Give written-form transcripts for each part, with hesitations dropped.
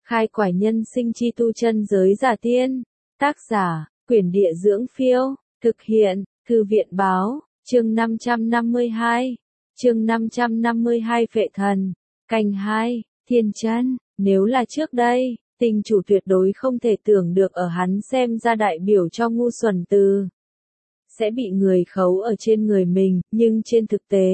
Khai quải nhân sinh chi tu chân giới giả tiên. Tác giả, Quyển Địa Dưỡng Phiêu. Thực hiện, Thư viện Báo. Chương 552. Chương 552 Phệ Thần. Canh 2. Thiên chân. Nếu là trước đây, tinh chủ tuyệt đối không thể tưởng được ở hắn xem ra đại biểu cho ngu xuẩn từ sẽ bị người khấu ở trên người mình, nhưng trên thực tế,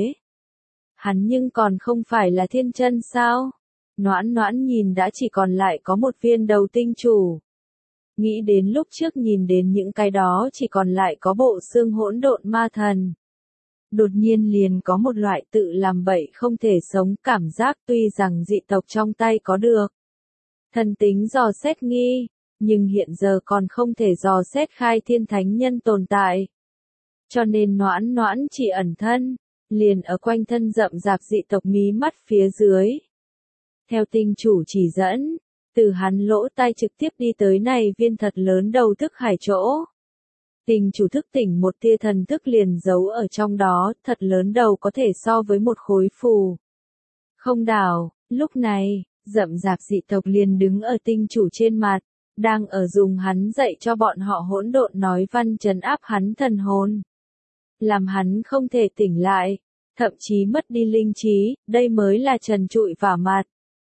hắn nhưng còn không phải là thiên chân sao? Noãn Noãn nhìn đã chỉ còn lại có một viên đầu tinh chủ. Nghĩ đến lúc trước nhìn đến những cái đó chỉ còn lại có bộ xương hỗn độn ma thần. Đột nhiên liền có một loại tự làm bậy không thể sống cảm giác, tuy rằng dị tộc trong tay có được thần tính dò xét nghi, nhưng hiện giờ còn không thể dò xét khai thiên thánh nhân tồn tại. Cho nên Noãn Noãn chỉ ẩn thân, liền ở quanh thân rậm rạp dị tộc mí mắt phía dưới. Theo tinh chủ chỉ dẫn, từ hắn lỗ tai trực tiếp đi tới này viên thật lớn đầu thức hải chỗ. Tinh chủ thức tỉnh một tia thần thức liền giấu ở trong đó, thật lớn đầu có thể so với một khối phù không đảo. Lúc này, rậm rạp dị tộc liền đứng ở tinh chủ trên mặt, đang ở dùng hắn dạy cho bọn họ hỗn độn nói văn trấn áp hắn thần hồn, làm hắn không thể tỉnh lại, thậm chí mất đi linh trí, đây mới là trần trụi vả mặt.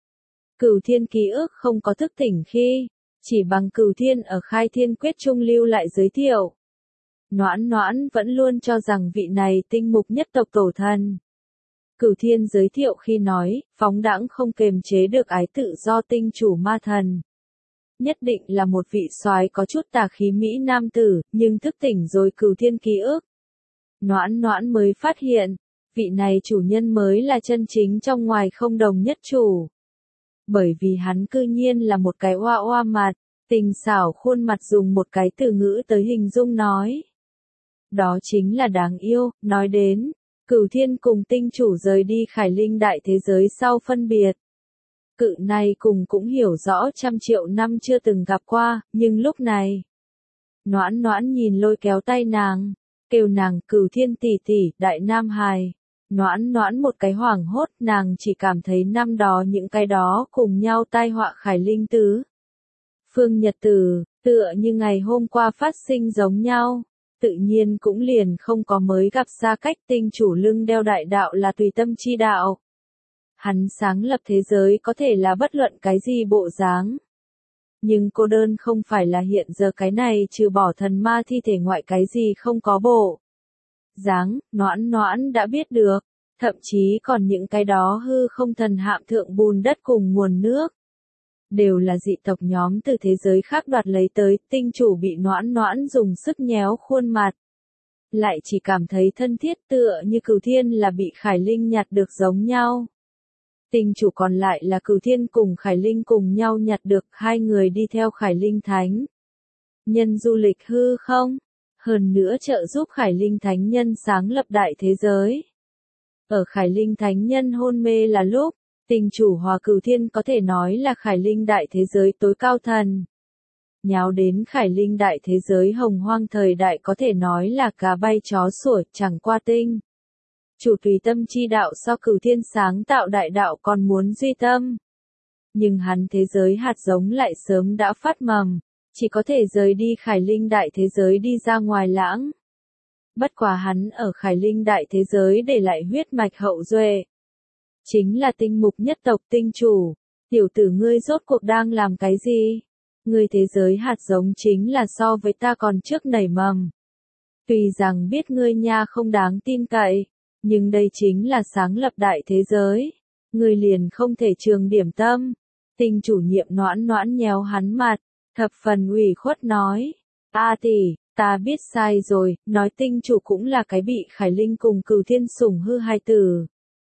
Cửu thiên ký ức không có thức tỉnh khi, chỉ bằng cửu thiên ở khai thiên quyết trung lưu lại giới thiệu. Noãn Noãn vẫn luôn cho rằng vị này tinh mục nhất tộc tổ thần. Cửu thiên giới thiệu khi nói, phóng đãng không kềm chế được ái tự do tinh chủ ma thần. Nhất định là một vị soái có chút tà khí mỹ nam tử, nhưng thức tỉnh rồi cửu thiên ký ức. Noãn Noãn mới phát hiện, vị này chủ nhân mới là chân chính trong ngoài không đồng nhất chủ. Bởi vì hắn cư nhiên là một cái oa oa mặt, tình xảo khuôn mặt dùng một cái từ ngữ tới hình dung nói. Đó chính là đáng yêu, nói đến, Cửu Thiên cùng tinh chủ rời đi Khải Linh đại thế giới sau phân biệt. Cự này cùng cũng hiểu rõ 100.000.000 năm chưa từng gặp qua, nhưng lúc này, Noãn Noãn nhìn lôi kéo tay nàng, kêu nàng Cửu Thiên tỷ tỷ, đại nam hài. Noãn Noãn một cái hoảng hốt, nàng chỉ cảm thấy năm đó những cái đó cùng nhau tai họa Khải Linh tứ phương nhật tử, tựa như ngày hôm qua phát sinh giống nhau, tự nhiên cũng liền không có mới gặp xa cách. Tinh chủ lưng đeo đại đạo là tùy tâm chi đạo. Hắn sáng lập thế giới có thể là bất luận cái gì bộ dáng. Nhưng cô đơn không phải là hiện giờ cái này trừ bỏ thần ma thi thể ngoại cái gì không có bộ dáng, Noãn Noãn đã biết được, thậm chí còn những cái đó hư không thần hạm thượng bùn đất cùng nguồn nước. Đều là dị tộc nhóm từ thế giới khác đoạt lấy tới, tinh chủ bị Noãn Noãn dùng sức nhéo khuôn mặt. Lại chỉ cảm thấy thân thiết tựa như Cửu Thiên là bị Khải Linh nhặt được giống nhau. Tinh chủ còn lại là Cửu Thiên cùng Khải Linh cùng nhau nhặt được, hai người đi theo Khải Linh Thánh nhân du lịch hư không, hơn nữa trợ giúp Khải Linh Thánh nhân sáng lập đại thế giới. Ở Khải Linh Thánh nhân hôn mê là lúc, tinh chủ hòa Cửu Thiên có thể nói là Khải Linh đại thế giới tối cao thần. Nháo đến Khải Linh đại thế giới hồng hoang thời đại có thể nói là cá bay chó sủa, chẳng qua tinh chủ tùy tâm chi đạo so Cửu Thiên sáng tạo đại đạo còn muốn duy tâm. Nhưng hắn thế giới hạt giống lại sớm đã phát mầm, chỉ có thể rời đi Khải Linh đại thế giới đi ra ngoài lãng. Bất quá hắn ở Khải Linh đại thế giới để lại huyết mạch hậu duệ. Chính là tinh mục nhất tộc tinh chủ. Tiểu tử ngươi rốt cuộc đang làm cái gì? Ngươi thế giới hạt giống chính là so với ta còn trước nảy mầm. Tuy rằng biết ngươi nha không đáng tin cậy, nhưng đây chính là sáng lập đại thế giới. Ngươi liền không thể trường điểm tâm. Tinh chủ nhiệm Noãn Noãn nhéo hắn mặt, thập phần ủy khuất nói. A tỷ, ta biết sai rồi, nói tinh chủ cũng là cái bị Khải Linh cùng Cửu Thiên sủng hư hai tử.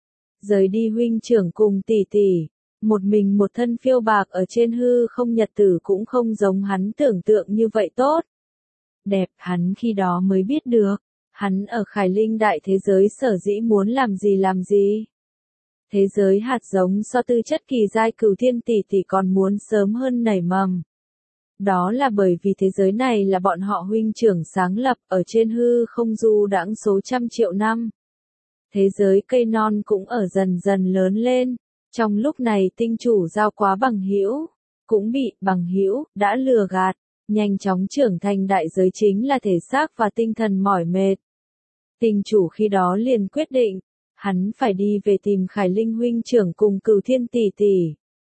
Rời đi huynh trưởng cùng tỷ tỷ, một mình một thân phiêu bạc ở trên hư không nhật tử cũng không giống hắn tưởng tượng như vậy tốt. Đẹp, hắn khi đó mới biết được, hắn ở Khải Linh đại thế giới sở dĩ muốn làm gì. Thế giới hạt giống so tư chất kỳ giai Cửu Thiên tỷ tỷ còn muốn sớm hơn nảy mầm. Đó là bởi vì thế giới này là bọn họ huynh trưởng sáng lập ở trên hư không du đãng số 100.000.000 năm. Thế giới cây non cũng ở dần dần lớn lên. Trong lúc này tinh chủ giao quá bằng hữu, cũng bị bằng hữu đã lừa gạt, nhanh chóng trưởng thành đại giới chính là thể xác và tinh thần mỏi mệt. Tinh chủ khi đó liền quyết định, hắn phải đi về tìm Khải Linh huynh trưởng cùng Cửu Thiên tỷ tỷ.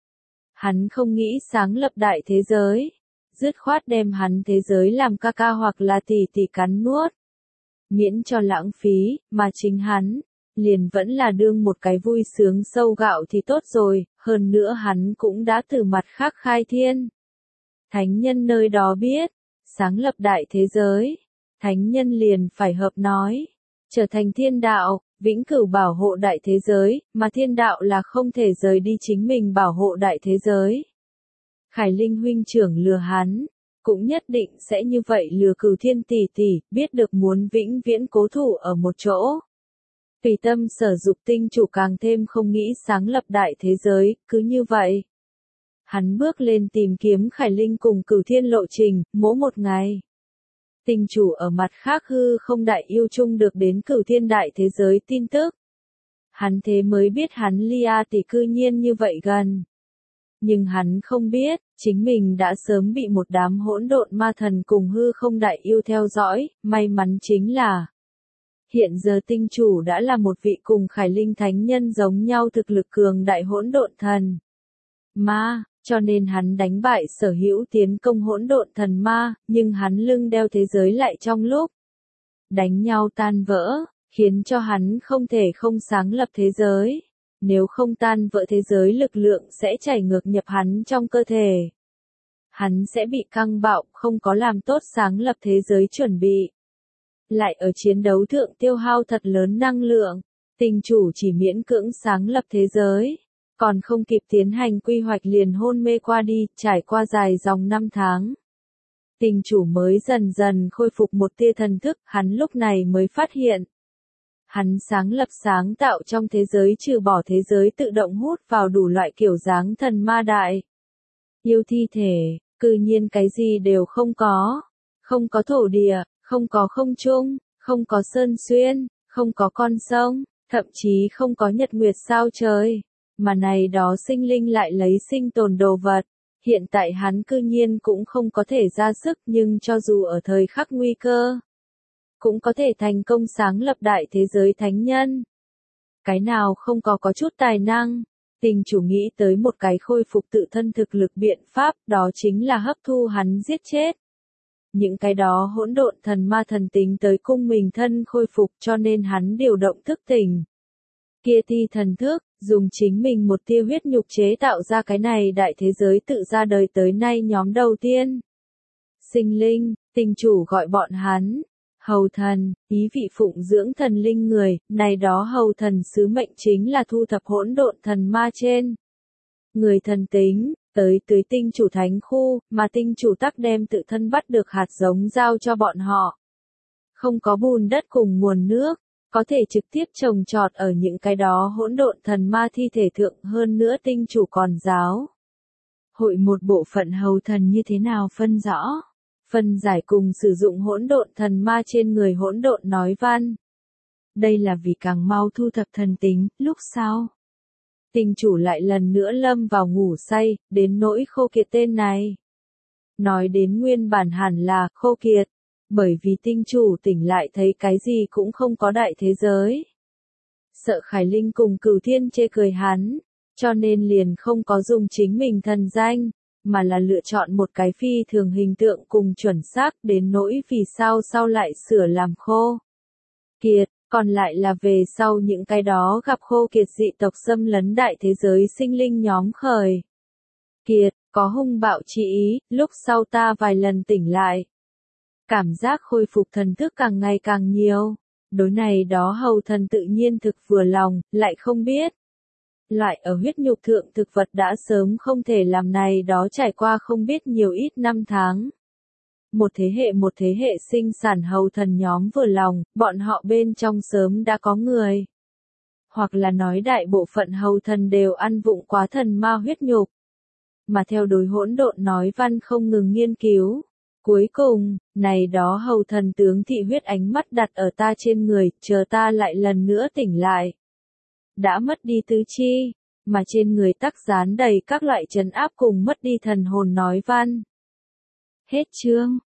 Hắn không nghĩ sáng lập đại thế giới, dứt khoát đem hắn thế giới làm ca ca hoặc là tỷ tỷ cắn nuốt. Miễn cho lãng phí, mà chính hắn, liền vẫn là đương một cái vui sướng sâu gạo thì tốt rồi, hơn nữa hắn cũng đã từ mặt khác khai thiên. Thánh nhân nơi đó biết, sáng lập đại thế giới, thánh nhân liền phải hợp nói, trở thành thiên đạo, vĩnh cửu bảo hộ đại thế giới, mà thiên đạo là không thể rời đi chính mình bảo hộ đại thế giới. Khải Linh huynh trưởng lừa hắn, cũng nhất định sẽ như vậy lừa Cửu Thiên tỷ tỷ, biết được muốn vĩnh viễn cố thủ ở một chỗ. Tùy tâm sở dục tinh chủ càng thêm không nghĩ sáng lập đại thế giới, cứ như vậy. Hắn bước lên tìm kiếm Khải Linh cùng Cửu Thiên lộ trình, mỗi một ngày. Tinh chủ ở mặt khác hư không đại yêu chung được đến Cửu Thiên đại thế giới tin tức. Hắn thế mới biết hắn Lia tỷ cư nhiên như vậy gần. Nhưng hắn không biết, chính mình đã sớm bị một đám hỗn độn ma thần cùng hư không đại yêu theo dõi, may mắn chính là hiện giờ tinh chủ đã là một vị cùng Khải Linh thánh nhân giống nhau thực lực cường đại hỗn độn thần ma, cho nên hắn đánh bại sở hữu tiến công hỗn độn thần ma, nhưng hắn lưng đeo thế giới lại trong lúc đánh nhau tan vỡ, khiến cho hắn không thể không sáng lập thế giới. Nếu không tan vỡ thế giới lực lượng sẽ chảy ngược nhập hắn trong cơ thể. Hắn sẽ bị căng bạo, không có làm tốt sáng lập thế giới chuẩn bị. Lại ở chiến đấu thượng tiêu hao thật lớn năng lượng, tinh chủ chỉ miễn cưỡng sáng lập thế giới. Còn không kịp tiến hành quy hoạch liền hôn mê qua đi, trải qua dài dòng 5 tháng. Tinh chủ mới dần dần khôi phục một tia thần thức, hắn lúc này mới phát hiện. Hắn sáng lập sáng tạo trong thế giới trừ bỏ thế giới tự động hút vào đủ loại kiểu dáng thần ma đại. Yêu thi thể, cư nhiên cái gì đều không có. Không có thổ địa, không có không trung, không có sơn xuyên, không có con sông, thậm chí không có nhật nguyệt sao trời. Mà này đó sinh linh lại lấy sinh tồn đồ vật. Hiện tại hắn cư nhiên cũng không có thể ra sức nhưng cho dù ở thời khắc nguy cơ. Cũng có thể thành công sáng lập đại thế giới thánh nhân. Cái nào không có chút tài năng, tinh chủ nghĩ tới một cái khôi phục tự thân thực lực biện pháp, đó chính là hấp thu hắn giết chết. Những cái đó hỗn độn thần ma thần tính tới cung mình thân khôi phục cho nên hắn điều động thức tỉnh. Kia ti thần thức, dùng chính mình một tia huyết nhục chế tạo ra cái này đại thế giới tự ra đời tới nay nhóm đầu tiên. Sinh linh, tinh chủ gọi bọn hắn. Hầu thần, ý vị phụng dưỡng thần linh người, này đó hầu thần sứ mệnh chính là thu thập hỗn độn thần ma trên. Người thần tính, tới tinh chủ thánh khu, mà tinh chủ tắc đem tự thân bắt được hạt giống giao cho bọn họ. Không có bùn đất cùng nguồn nước, có thể trực tiếp trồng trọt ở những cái đó hỗn độn thần ma thi thể thượng hơn nữa tinh chủ còn giáo. Hội một bộ phận hầu thần như thế nào phân rõ? Phân giải cùng sử dụng hỗn độn thần ma trên người hỗn độn nói văn. Đây là vì càng mau thu thập thần tính, lúc sau. Tinh chủ lại lần nữa lâm vào ngủ say, đến nỗi khô kiệt tên này. Nói đến nguyên bản hẳn là khô kiệt, bởi vì tinh chủ tỉnh lại thấy cái gì cũng không có đại thế giới. Sợ Khải Linh cùng Cửu Thiên chê cười hắn, cho nên liền không có dùng chính mình thần danh. Mà là lựa chọn một cái phi thường hình tượng cùng chuẩn xác đến nỗi vì sao sau lại sửa làm khô kiệt, còn lại là về sau những cái đó gặp khô kiệt dị tộc xâm lấn đại thế giới sinh linh nhóm khởi. Kiệt, có hung bạo chi ý, lúc sau ta vài lần tỉnh lại. Cảm giác khôi phục thần thức càng ngày càng nhiều, đối này đó hầu thần tự nhiên thực vừa lòng, lại không biết. Loại ở huyết nhục thượng thực vật đã sớm không thể làm này đó trải qua không biết nhiều ít năm tháng. Một thế hệ sinh sản hầu thần nhóm vừa lòng, bọn họ bên trong sớm đã có người. Hoặc là nói đại bộ phận hầu thần đều ăn vụng quá thần ma huyết nhục. Mà theo đối hỗn độn nói văn không ngừng nghiên cứu. Cuối cùng, này đó hầu thần tướng thị huyết ánh mắt đặt ở ta trên người, chờ ta lại lần nữa tỉnh lại. Đã mất đi tứ chi, mà trên người tắc dán đầy các loại trấn áp cùng mất đi thần hồn nói văn. Hết chương.